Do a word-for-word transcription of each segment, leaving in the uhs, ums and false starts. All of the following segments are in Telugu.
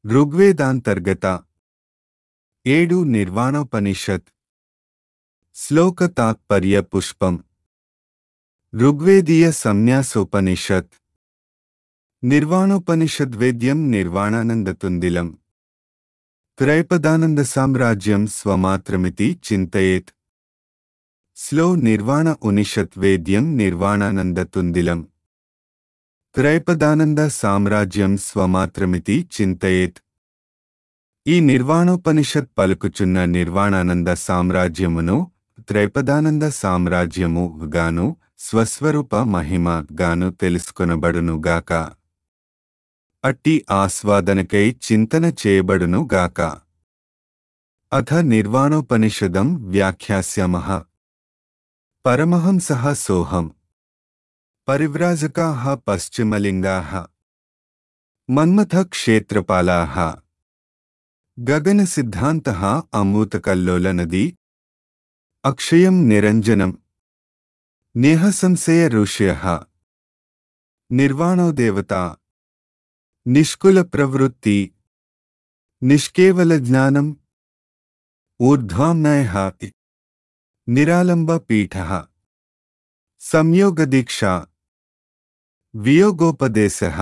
ఋగ్వేదాంతర్గత ఏడు నిర్వాణోపనిషత్ శ్లోక తాత్పర్య పుష్పం ఋగ్వేదీయ సంన్యాసోపనిషత్ నిర్వాణోపనిషద్వేద్యం నిర్వాణానందతుందిలం త్రైపదానంద సామ్రాజ్యం స్వమాత్రమితి చింతయేత్ స్లో నిర్వాణ ఉనిషత్ వేద్యం నిర్వాణానందతుందిలం త్రైపదానంద సామ్రాజ్యం స్వమాత్రమితి చింతయేత్. ఈ నిర్వాణోపనిషత్ పలుకుచున్న నిర్వాణానంద సామ్రాజ్యమును త్రైపదానంద సామ్రాజ్యము గాను స్వస్వరూప మహిమ గాను తెలుసుకొనబడునుగాక. అట్టి ఆస్వాదనకై చింతన చేయబడునుగాక. అథ నిర్వాణోపనిషదం వ్యాఖ్యాస్యామః. పరమహంసః సోహం పరివ్రాజకాః పశ్చిమలింగాః మన్మథ క్షేత్రపాలాః గగనసిద్ధాంతః అమృతకల్లోలనదీ అక్షయం నిరంజనం నేహసంశయ ఋషయః నిర్వాణో దేవతా నిష్కుల ప్రవృత్తి నిష్కేవల జ్ఞానం ఊర్ధ్వాంనయః నిరాలంబ పీఠః సంయోగదీక్షా వియోగోపదేశః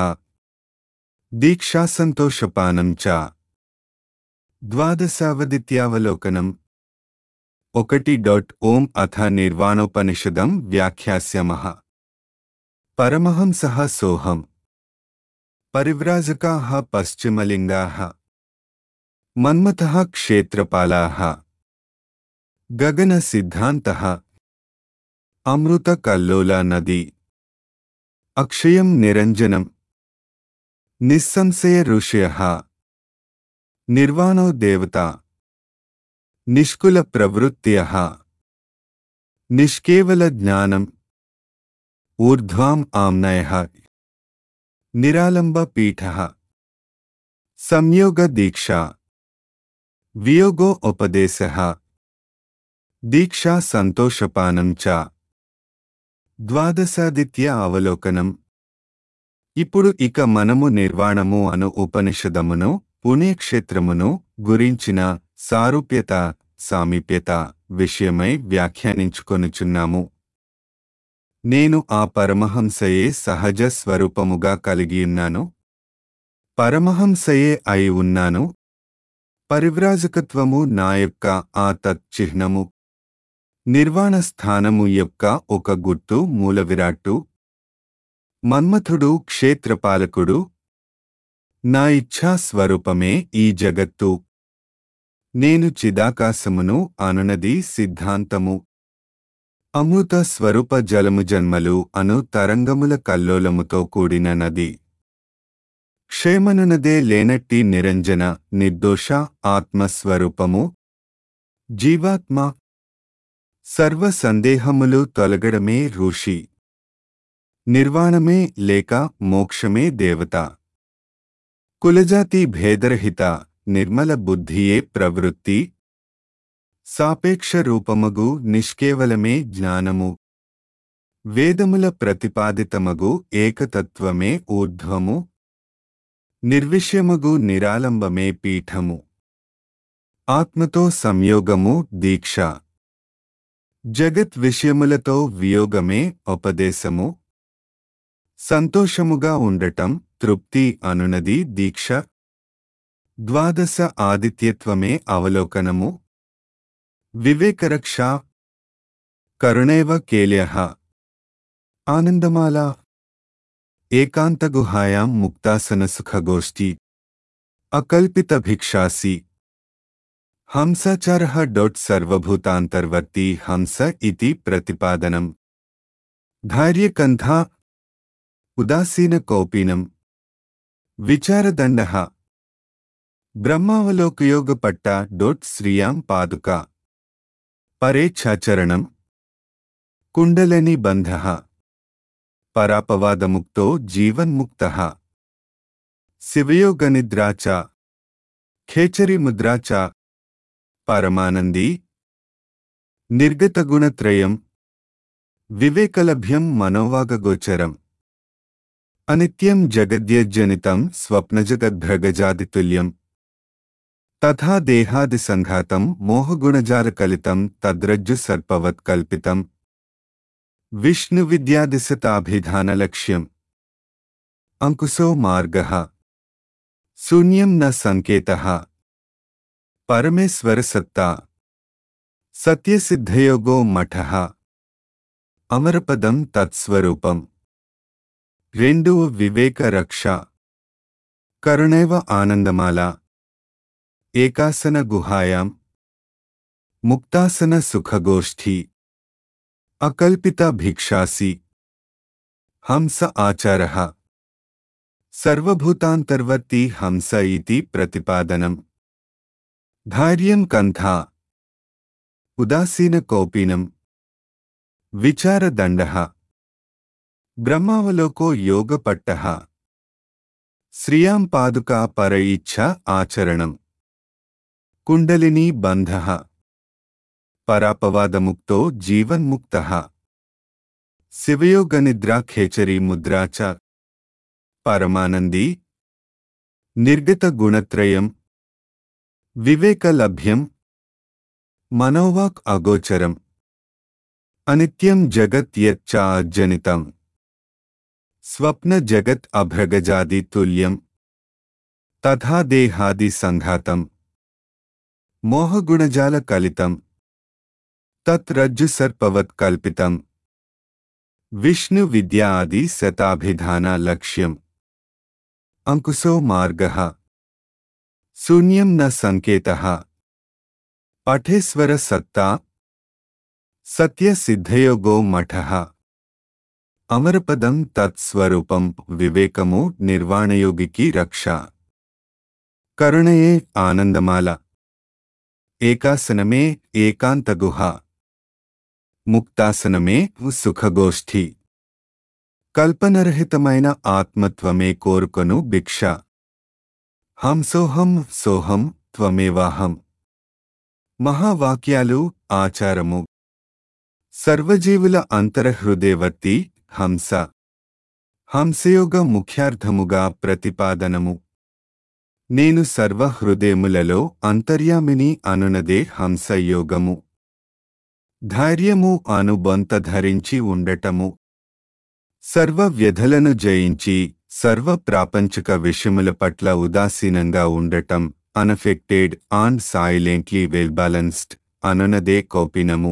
దీక్షాసంతోషపానం చ. ద్వాదశావదిత్యావలోకనం. ఒకటి డాట్ ఓం అథ నిర్వాణోపనిషదం వ్యాఖ్యాస్యామః. పరమహంసః సోహం పరివ్రాజకాః పశ్చిమలింగాః మన్మథః క్షేత్రపాలాః గగనసిద్ధాంతః అమృతకల్లోల నదీ అక్షయం నిరంజనం నిస్సంశయ ఋషయః నిర్వాణో దేవతా నిష్కుల ప్రవృత్త్యః నిష్కేవల జ్ఞానం ఊర్ధ్వాం ఆమ్నయః నిరాలంబ పీఠః సంయోగ దీక్షా వియోగో ఉపదేశః దీక్షా సంతోషపానం చ. ద్వాదశాదిత్య అవలోకనం. ఇప్పుడు ఇక మనము నిర్వాణము అను ఉపనిషదమును పుణ్యక్షేత్రమును గురించిన సారూప్యత సామీప్యత విషయమై వ్యాఖ్యానించుకొనుచున్నాము. నేను ఆ పరమహంసయే సహజ స్వరూపముగా కలిగియున్నాను. పరమహంసయే అయి ఉన్నాను. పరివ్రాజకత్వము నా యొక్క ఆ తచ్చిహ్నము. నిర్వాణ స్థానము యొక్క ఒక గుర్తు మూలవిరాట్టు. మన్మథుడు క్షేత్రపాలకుడు. నా ఇచ్ఛా స్వరూపమే ఈ జగత్తు. నేను చిదాకాశమును అనునది సిద్ధాంతము. అమృత స్వరూప జలము జన్మలు అను తరంగముల కల్లోలముతో కూడిన నది. క్షేమనునదే లేనట్టి నిరంజన నిర్దోష ఆత్మస్వరూపము. జీవాత్మ. సర్వ సందేహములు తొలగడమే ఋషి. నిర్వాణమే లేక మోక్షమే దేవత. కులజాతి భేదరహిత నిర్మల బుద్ధియే ప్రవృత్తి. సాపేక్ష రూపమగు నిష్కేవలమే జ్ఞానము. వేదముల ప్రతిపాదితమగు ఏకతత్వమే ఊర్ధ్వము. నిర్విషయమగు నిరాలంబమే పీఠము. ఆత్మతో సంయోగము దీక్ష. జగత్ విషయములతో వియోగమే ఉపదేశము. సంతోషముగా ఉండటం తృప్తి అనునది దీక్ష. ద్వాదశ ఆదిత్యత్వమే అవలోకనము. వివేకరక్ష కరుణైవ కేల్యః ఆనందమాల ఏకాంతగుహాయాం ముక్తాసన సుఖగోష్ఠి అకల్పిత భిక్షాసి. హంసాచారః డొట్ సర్వభూతాంతర్వర్తి హంస ఇతి ప్రతిపాదనం. ధైర్యకంధా ఉదాసీన కౌపీనం విచారదండః బ్రహ్మావలోకయోగపట్ట డొట్ శ్రియాం పాదుక పరేచ్ఛాచరణం కుండలని బంధః పరాపవాదముక్తో జీవన్ముక్తః శివయోగనిద్రా చ ఖేచరీముద్రా చ పరమానందీ. నిర్గతగుణత్రయం వివేకలభ్యం మనోవాగగోచరం. అనిత్యం జగద్యజ్జనితం స్వప్నజగద్భ్రగజాదితుల్యం తథా దేహాది సంఘాతం మోహగుణజాలకలితం తద్రజ్జు సర్పవత్ కల్పితం విష్ణు విద్యాదిశతాభిధానలక్ష్యం అంకుశో మార్గః శూన్యం న సంకేతః పరమేశ్వర సత్తా సత్యసిద్ధయోగో మఠః అమరపదం తత్స్వరూపం రెండు వివేక రక్ష కరుణైవ ఆనందమాల ఏకాసన గుహాయాం ముక్తాసన సుఖగోష్ఠీ అకల్పిత భిక్షాసి హంస ఆచారః సర్వభూతాంతర్వర్తి హంస ఇతి ప్రతిపాదనం ధైర్యం కంఠా ఉదాసీన కౌపీనం విచారదండః బ్రహ్మావలోకో యోగపట్టః శ్రియాం పాదుకా పర ఇచ్ఛ ఆచరణం కుండలినీ బంధః పరాపవాదముక్తో జీవన్ముక్తః శివయోగనిద్రా ఖేచరీ ముద్రా చ పరమానందీ నిర్గత గుణత్రయం వివేకలభ్యం మనోవాక్ అగోచరం అనిత్యం జగత్ యచ్చ అజనితం స్వప్న జగత్ అభ్రగజాది తుల్యం తథా దేహాది సంఘాతం మోహగుణజాల కలితం తత్ రజ్జు సర్పవత్ కల్పితం విష్ణు విద్యా ఆది శతాభిధాన లక్ష్యం అంకుశో మార్గః శూన్యం న సంకేతః పఠేశ్వర సత్తా సత్య సిద్ధయోగో మఠః అమరపదం తత్స్వరూపం వివేకము నిర్వాణయోగికి రక్ష కరుణయే ఆనందమాల ఏకాసనమే ఏకాంతగుహ ముక్తాసనమే సుఖగోష్ఠి కల్పనరహితమైన ఆత్మత్వమే కోరుకొను భిక్ష హంసోహం సోహం త్వమేవాహం మహావాక్యాలు ఆచారము సర్వజీవుల అంతరహృదయవర్తి హంస హంసయోగ ముఖ్యార్థముగా ప్రతిపాదనము నేను సర్వహృదయములలో అంతర్యామిని అనునదే హంసయోగము ధైర్యము అను బొంత ధరించి ఉండటము సర్వ వ్యధలను జయించి సర్వ ప్రాపంచిక విషయముల పట్ల ఉదాసీనంగా ఉండటం unaffected and silently well balanced అనునదే కౌపినము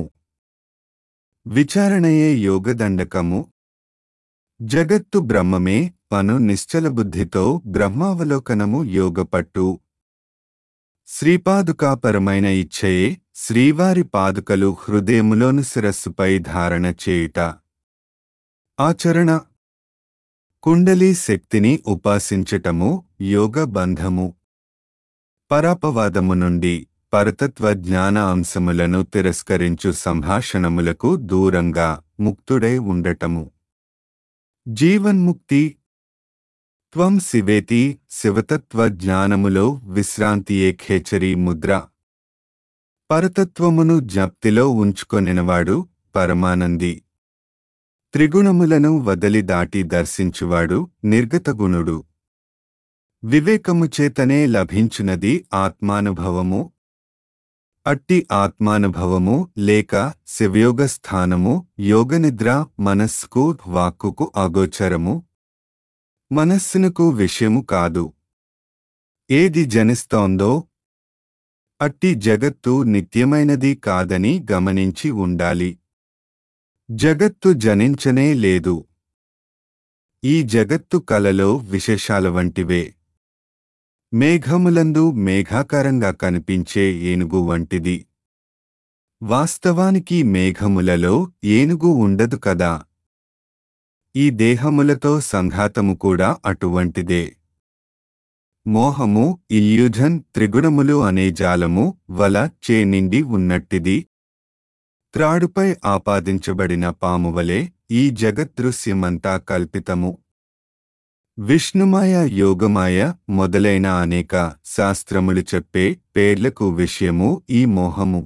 విచారణయే యోగదండకము జగత్తు బ్రహ్మమే అను నిశ్చలబుద్ధితో బ్రహ్మావలోకనము యోగపట్టు శ్రీపాదుకాపరమైన ఇచ్ఛయే శ్రీవారి పాదుకలు హృదయములోను శిరస్సుపై ధారణ చేయుట ఆచరణ కుండలీ శక్తిని ఉపాసించటము యోగ బంధము పరాపవాదము నుండి పరతత్వ జ్ఞాన అంశములను తిరస్కరించు సంభాషణములకు దూరంగా ముక్తుడై ఉండటము జీవన్ముక్తి త్వం శివేతి శివతత్వ జ్ఞానములో విశ్రాంతియే ఖేచరీ ముద్ర పరతత్వమును జ్ఞప్తిలో ఉంచుకొనినవాడు పరమానంది త్రిగుణములను వదలి దాటి దర్శించువాడు నిర్గతగుణుడు వివేకము చేతనే లభించునది ఆత్మానుభవము అట్టి ఆత్మానుభవము లేక శివయోగ స్థానము యోగనిద్ర మనస్సుకు వాక్కుకు అగోచరము మనస్సునకు విషయము కాదు ఏది జనిస్తోందో అట్టి జగత్తు నిత్యమైనది కాదని గమనించి ఉండాలి జగత్తు జనించనే లేదు ఈ జగత్తు కలలో విశేషాల వంటివే మేఘములందు మేఘాకారంగా కనిపించే ఏనుగు వంటిది వాస్తవానికి మేఘములలో ఏనుగు ఉండదు కదా ఈ దేహములతో సంఘాతము కూడా అటువంటిదే మోహము ఇల్యూజన్ త్రిగుణములు అనే జాలము వల చే నిండి ఉన్నట్టిది త్రాడుపై ఆపాదించబడిన పామువలే ఈ జగద్దృశ్యమంతా కల్పితము విష్ణుమాయ యోగమాయ మొదలైన అనేక శాస్త్రములు చెప్పే పేర్లకు విషయము ఈ మోహము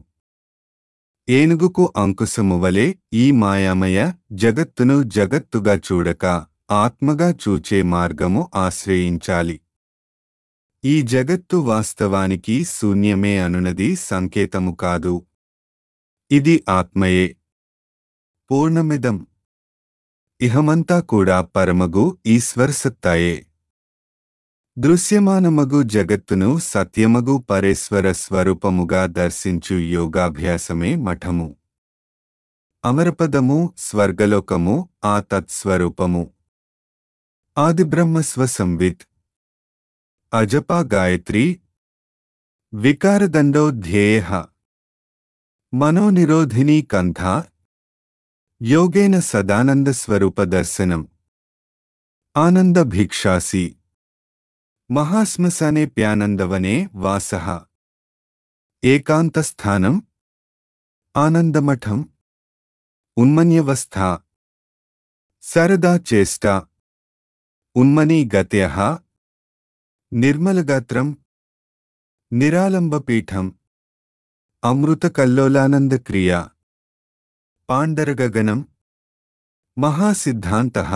ఏనుగుకు అంకుశము వలె ఈ మాయామయ జగత్తును జగత్తుగా చూడక ఆత్మగా చూచే మార్గము ఆశ్రయించాలి. ఈ జగత్తు వాస్తవానికి శూన్యమే అనునది సంకేతము కాదు. ఇది ఆత్మయే. పూర్ణమిదం. ఇహమంతా కూడా పరమగు ఈశ్వరసత్తాయే. దృశ్యమానమగు జగత్తును సత్యమగు పరేశ్వర స్వరూపముగా దర్శించు యోగాభ్యాసమే మఠము. అమరపదము, స్వర్గలోకము ఆ తత్స్వరూపము. ఆదిబ్రహ్మస్వ సంవిత్. అజపా గాయత్రి. వికారదండో ధ్యేయః. మనోనిరోధినీ కంఠా. యోగేన సదానందస్వరూప దర్శనం. ఆనందభిక్షాసి. మహాశ్మశానే ప్యానందవనే వాసః. ఏకాంతస్థానం. ఆనందమఠం. ఉన్మన్యవస్థా. సరదా చేష్ట. ఉన్మనీ గత్యః. నిర్మలగాత్రం. నిరాలంబపీఠం. అమృతకల్లోలానందక్రియ. పాండరగగనం. మహాసిద్ధాంతః.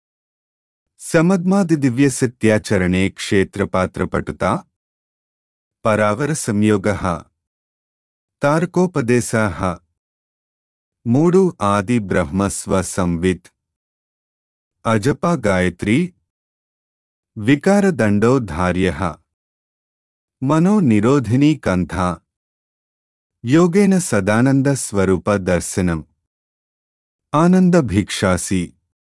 సమద్మాదిదివ్యసత్యాచరణే క్షేత్రపాత్రపటుతా. పరావర సంయోగః. తారకోపదేశః. మూడు ఆది బ్రహ్మస్వ సంవిత్. అజపా గాయత్రి. వికారదండో ధార్యః. మనో నిరోధినీ కంఠా. యోగేన సదానంద స్వరూప దర్శనం. ఆనందభిక్షాసి.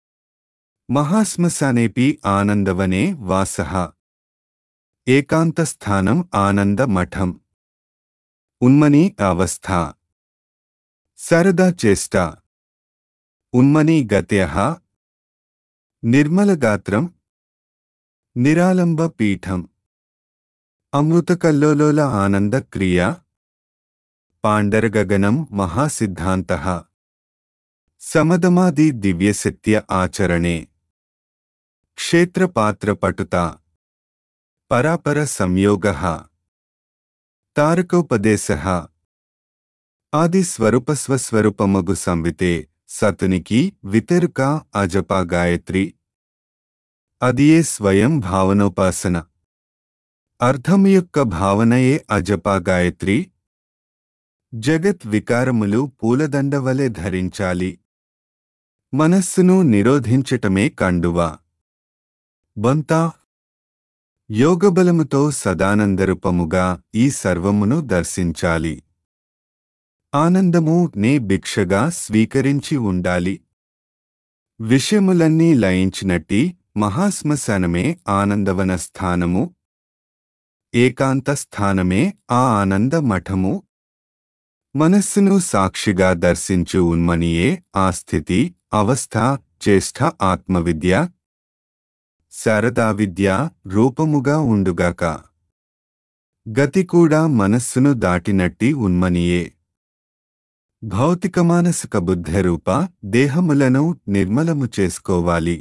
మహాశ్మశానేపి ఆనందవనే వాసః. ఏకాంతస్థానం ఆనందమఠం. ఉన్మనీ అవస్థా. సరదా చేష్ట. ఉన్మనీ గత్యః. నిర్మలగాత్రం. నిరాలంబ పీఠం. అమృతకల్లోలోల ఆనందక్రియ. పాండరగగనం మహాసిద్ధాంతః. సమదమాది దివ్యసత్య ఆచరణే క్షేత్రపాత్రపటుతా. పరాపర సంయోగః. తారకోపదేశః. ఆది స్వరూపస్వస్వరూపమగు సంవితే సతునికి వితరుక అజపా గాయత్రి. అదియే స్వయం భావనోపాసన. అర్థం యొక్క భావనయే అజపా గాయత్రి. జగత్ వికారములు పూలదండవలె ధరించాలి. మనస్సును నిరోధించటమే కండువా. బంతా. యోగబలముతో సదానందరూపముగా ఈ సర్వమును దర్శించాలి. ఆనందము నే భిక్షగా స్వీకరించి ఉండాలి. విషయములన్నీ లయించినట్టి మహాశ్మశానమే ఆనందవన స్థానము. ఏకాంత స్థానమే ఆ ఆనంద మఠము. మనస్సును సాక్షిగా దర్శించు ఉన్మనియే ఆ స్థితి, అవస్థ, చేష్ట ఆత్మవిద్య. శారదా విద్య రూపముగా ఉండుగాక. గతి కూడా మనస్సును దాటినట్టి ఉన్మనియే. భౌతిక మానసిక బుద్ధరూప దేహములను నిర్మలము చేసుకోవాలి.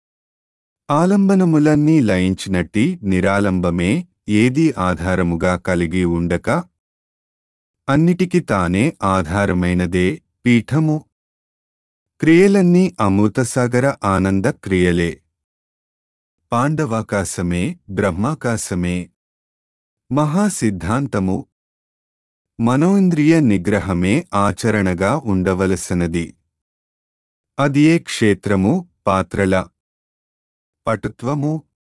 ఆలంబనములన్నీ లయించినట్టి నిరాలంబమే ఏదీ ఆధారముగా కలిగి ఉండక అన్నిటికి తానే ఆధారమైనదే పీఠము. క్రియలన్నీ అమృతసాగర ఆనంద క్రియలే. పాండవాకాశమే బ్రహ్మాకాశమే. మహాసిద్ధాంతము. మనోంద్రియ నిగ్రహమే ఆచరణగా ఉండవలసినది. అదియే క్షేత్రము, పాత్రల పటుత్వము.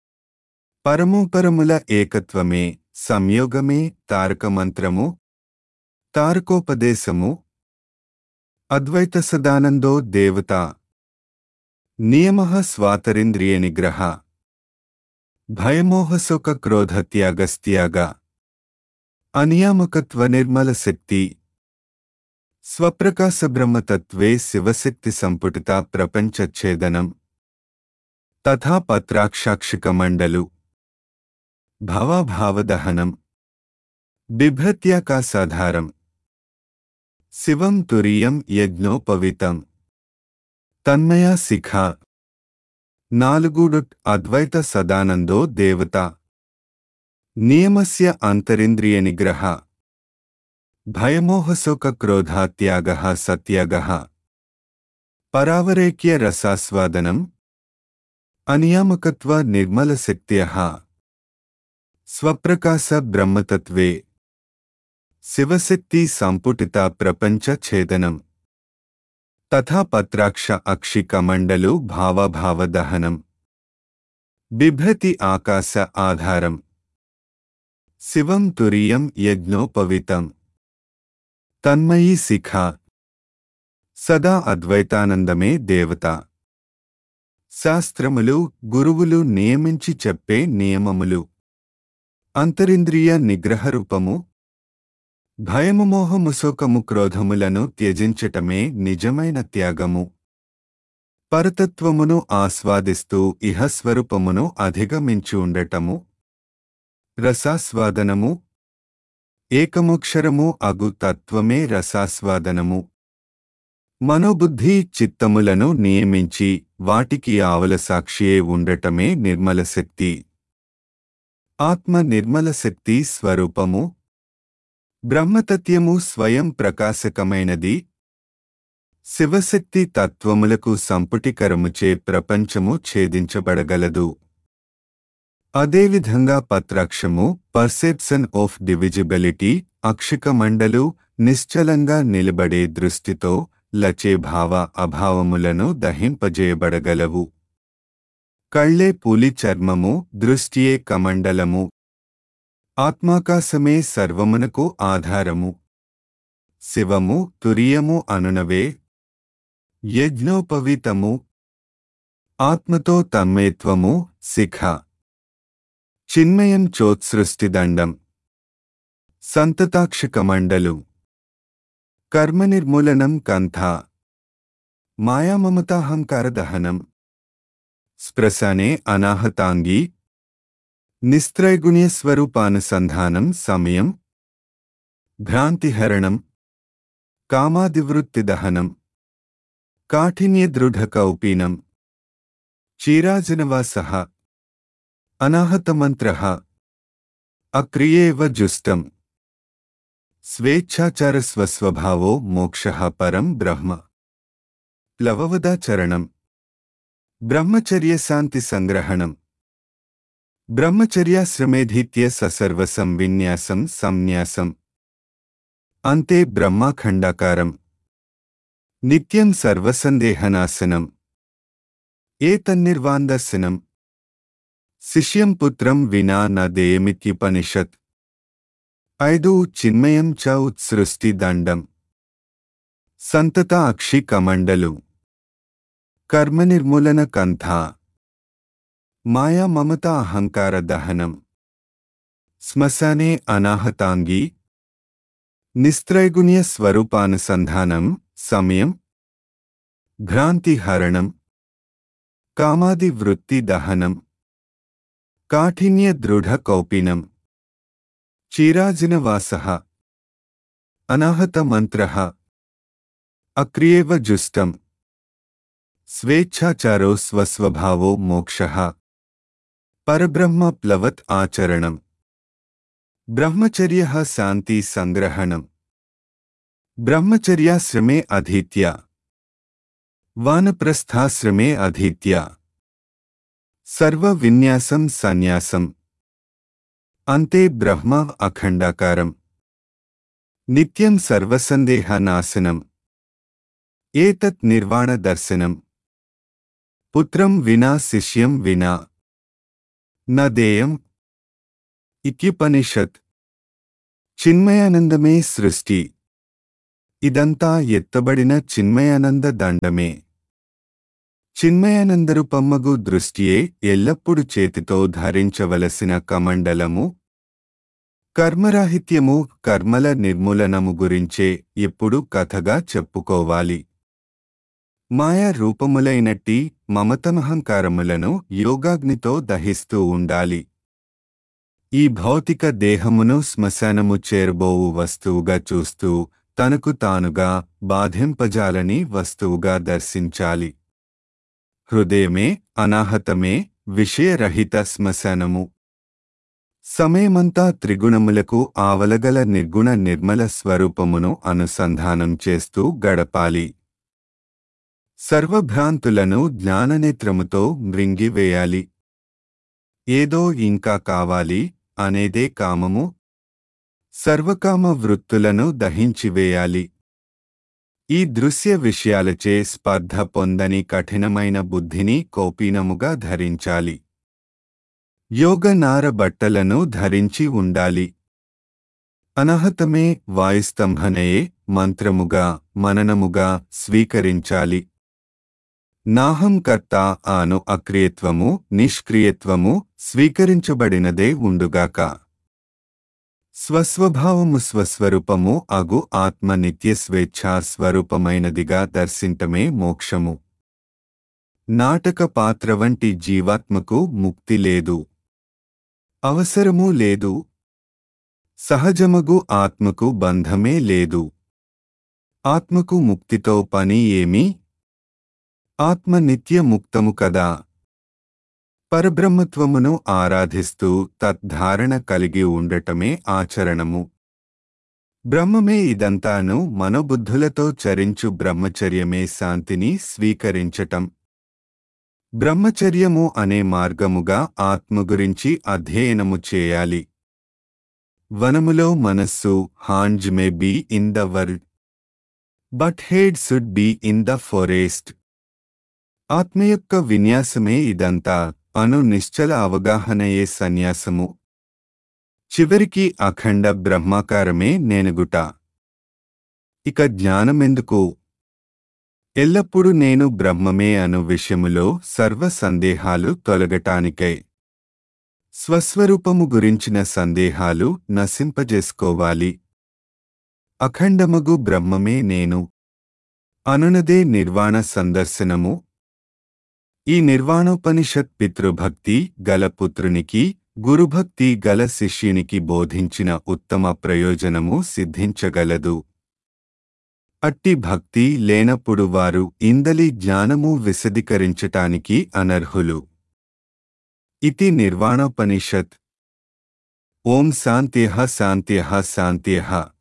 పరమోపరముల ఏకత్వమే సంయోగమే తారకమంత్రము. తారకోపదేశము. అద్వైత సదానందో దేవత. నియమః స్వాతరింద్రియ నిగ్రహ. భయమోహశోక క్రోధత్యాగస్త్యాగ. అనియామకత్వ నిర్మల శక్తి. స్వప్రకాశ బ్రహ్మతత్వే శివశక్తి సంపుటిత ప్రపంచఛేదనం. తథా పత్రాక్షాక్షికమండలు. భవభావదహనం. బిభ్రత్యాకాశాధారం. శివం తురీయం యజ్ఞోపవితం. తన్మయా శిఖ. నాలుగు అద్వైత సదానందో దేవత. నియమస్య అంతరింద్రియ నిగ్రహ. భయమోహశోక క్రోధాత్యాగః సత్యాగః. పరావరేక్య రసాస్వాదనం. అనియామకత్వ నిర్మలశక్త్యః స్వప్రకాశ బ్రహ్మతత్వే శివశక్తి సంపుటిత ప్రపంచ ఛేదనం తథా పత్రాక్ష అక్షికమండలు భావభావదహనం బిభ్రతి ఆకాశ ఆధారం శివం తురియం యజ్ఞోపవితం తన్మయీ శిఖ సదా అద్వైతానందమే దేవత. శాస్త్రములు గురువులు నియమించి చెప్పే నియమములు అంతరింద్రియ నిగ్రహరూపము. భయము మోహము శోకము క్రోధములను త్యజించటమే నిజమైన త్యాగము. పరతత్వమును ఆస్వాదిస్తూ ఇహస్వరూపమును అధిగమించి ఉండటము రసాస్వాదనము. ఏకమోక్షరము అగు తత్వమే రసాస్వాదనము. మనోబుద్ధి చిత్తములను నియమించి వాటికి ఆవల సాక్షియే ఉండటమే నిర్మలశక్తి. ఆత్మ నిర్మలశక్తి స్వరూపము. బ్రహ్మతత్యము స్వయం ప్రకాశకమైనది. శివశక్తి తత్వములకు సంపుటీకరముచే ప్రపంచము ఛేదించబడగలదు. అదేవిధంగా పత్రాక్షము పర్సెప్షన్ ఆఫ్ డివిజిబిలిటీ అక్షికమండలు నిశ్చలంగా నిలబడే దృష్టితో లచే భావ అభావములను దహింపజేయబడగలవు. కళ్ళే పూలి చర్మము, దృష్టియే కమండలము. ఆత్మాకాశమే సర్వమునకు ఆధారము. శివము తురియము అనునవే యజ్ఞోపవీతము. ఆత్మతో తన్మయత్వము శిఖ. చిన్మయం చోత్సృష్టిదండం సంతతాక్షికమండలు. కర్మనిర్మూలనం కంథ. మాయామమతాహంకారదహనం స్ప్రశనే అనాహతాంగీ. నిస్త్రైగుణ్యస్వరూపానుసంధానం సమయం. భ్రాంతిహరణం కామాదివృత్తిదహనం కాఠిన్యదృఢకౌపీనం చీరాజనవాసః. అనాహతమంత్రః అక్రియేవ జుష్టం. స్వేచ్ఛాచారస్వస్వభావో మోక్షః పరం బ్రహ్మ. ప్లవవదాచరణం బ్రహ్మచర్యశాంతి సంగ్రహణం. బ్రహ్మచర్యాశ్రమేధీత్య ససర్వసం విన్యాసం సంన్యాసం. అంతే బ్రహ్మాఖండాకారం. నిత్యం సర్వసందేహనాశనం. ఏతన్నిర్వాణదర్శనం. శిష్యం పుత్రం వినా న దేయమిత్యుపనిషత్. ఐదు చిన్మయం చ ఉత్సృష్టి దండం సంతత అక్షి కమండలు. కర్మనిర్మూలన కంథ. మాయా మమత అహంకార దహనం శ్మశానే అనాహతాంగీ. నిస్త్రైగుణ్య స్వరూపానుసంధానం సమయం. భ్రాంతిహరణం కామాది వృత్తి దహనం కాఠిన్య దృఢ కౌపీనం చీరాజినవాసః. అనాహతమంత్రః అక్రియేవ జుష్టం. స్వేచ్ఛాచారో స్వస్వభావో మోక్షః పరబ్రహ్మ ప్లవత్ ఆచరణం. బ్రహ్మచర్యః శాంతి సంగ్రహణం. బ్రహ్మచర్యాశ్రమే అధీత్య వానప్రస్థాశ్రమే అధీత్య సర్వ విన్యాసం సన్యాసం. అంతే బ్రహ్మ అఖండాకారం. నిత్యం సర్వసందేహ నాశనం. ఏతత్ నిర్వాణ దర్శనం. పుత్రం వినా శిష్యం వినా న దేయం ఇత్యుపనిషత్. చిన్మయానందమే సృష్టి. ఇదంతా ఎత్తబడిన చిన్మయానంద దండమే. చిన్మయానందరూపమ్మగు దృష్టియే ఎల్లప్పుడు చేతితో ధరించవలసిన కమండలము. కర్మరాహిత్యము కర్మల నిర్మూలనము గురించే ఎప్పుడు కథగా చెప్పుకోవాలి. మాయా రూపములైనట్టి మమతమహంకారములను యోగాగ్నితో దహిస్తూ ఉండాలి. ఈ భౌతిక దేహమును శ్మశానము చేరబోవు వస్తువుగా చూస్తూ తనకు తానుగా బాధింపజాలని వస్తువుగా దర్శించాలి. హృదయమే అనాహతమే విషయరహిత శ్మశానము. సమయమంతా త్రిగుణములకు ఆవలగల నిర్గుణ నిర్మల స్వరూపమును అనుసంధానం చేస్తూ గడపాలి. సర్వభ్రాంతులను జ్ఞాననేత్రముతో మృంగివేయాలి. ఏదో ఇంకా కావాలి అనేదే కామము. సర్వకామ వృత్తులను దహించివేయాలి. ఈ దృశ్య విషయాలచే స్పర్ధ పొందని కఠినమైన బుద్ధిని కౌపీనముగా ధరించాలి. యోగ నార బట్టలను ధరించి ఉండాలి. అనహతమే వాయుస్తంభనయే మంత్రముగా మననముగా స్వీకరించాలి. నాహం కర్త అను అక్రియత్వము నిష్క్రియత్వము స్వీకరించబడినదే ఉండుగాక. స్వస్వభావము స్వస్వరూపము అగు ఆత్మ నిత్య స్వేచ్ఛా స్వరూపమైనదిగా దర్శించటమే మోక్షము. నాటక పాత్ర వంటి జీవాత్మకు ముక్తి లేదు, అవసరమూ లేదు. సహజమగు ఆత్మకు బంధమే లేదు. ఆత్మకు ముక్తితో పని ఏమి? ఆత్మ నిత్య ముక్తము కదా. పరబ్రహ్మత్వమును ఆరాధిస్తూ తద్ధారణ కలిగి ఉండటమే ఆచరణము. బ్రహ్మమే ఇదంతాను మనోబుద్ధులతో చరించు బ్రహ్మచర్యమే శాంతిని స్వీకరించటం. బ్రహ్మచర్యము అనే మార్గముగా ఆత్మ గురించి అధ్యయనము చేయాలి. వనములో మనస్సు hands may be in the world, but head should be in the forest. ఆత్మ యొక్క విన్యాసమే ఇదంతా అను నిశ్చల అవగాహనయే సన్యాసము. చివరికి అఖండ బ్రహ్మాకారమే నేనుగుట. ఇక జ్ఞానమెందుకు? ఎల్లప్పుడూ నేను బ్రహ్మమే అను విషయములో సర్వ సందేహాలు తొలగటానికై. స్వస్వరూపము గురించిన సందేహాలు నశింపజేసుకోవాలి. అఖండమగు బ్రహ్మమే నేను అనునదే నిర్వాణ సందర్శనము. ఈ నిర్వాణోపనిషత్ పితృభక్తి గల పుత్రునికి, గురుభక్తి గల శిష్యునికి బోధించిన ఉత్తమ ప్రయోజనము సిద్ధించగలదు. అట్టి భక్తి లేనప్పుడు వారు ఇందలి జ్ఞానము విశదీకరించటానికి అనర్హులు. ఇతి నిర్వాణోపనిషత్. ఓం శాంత్యః శాంత్యః శాంత్యః.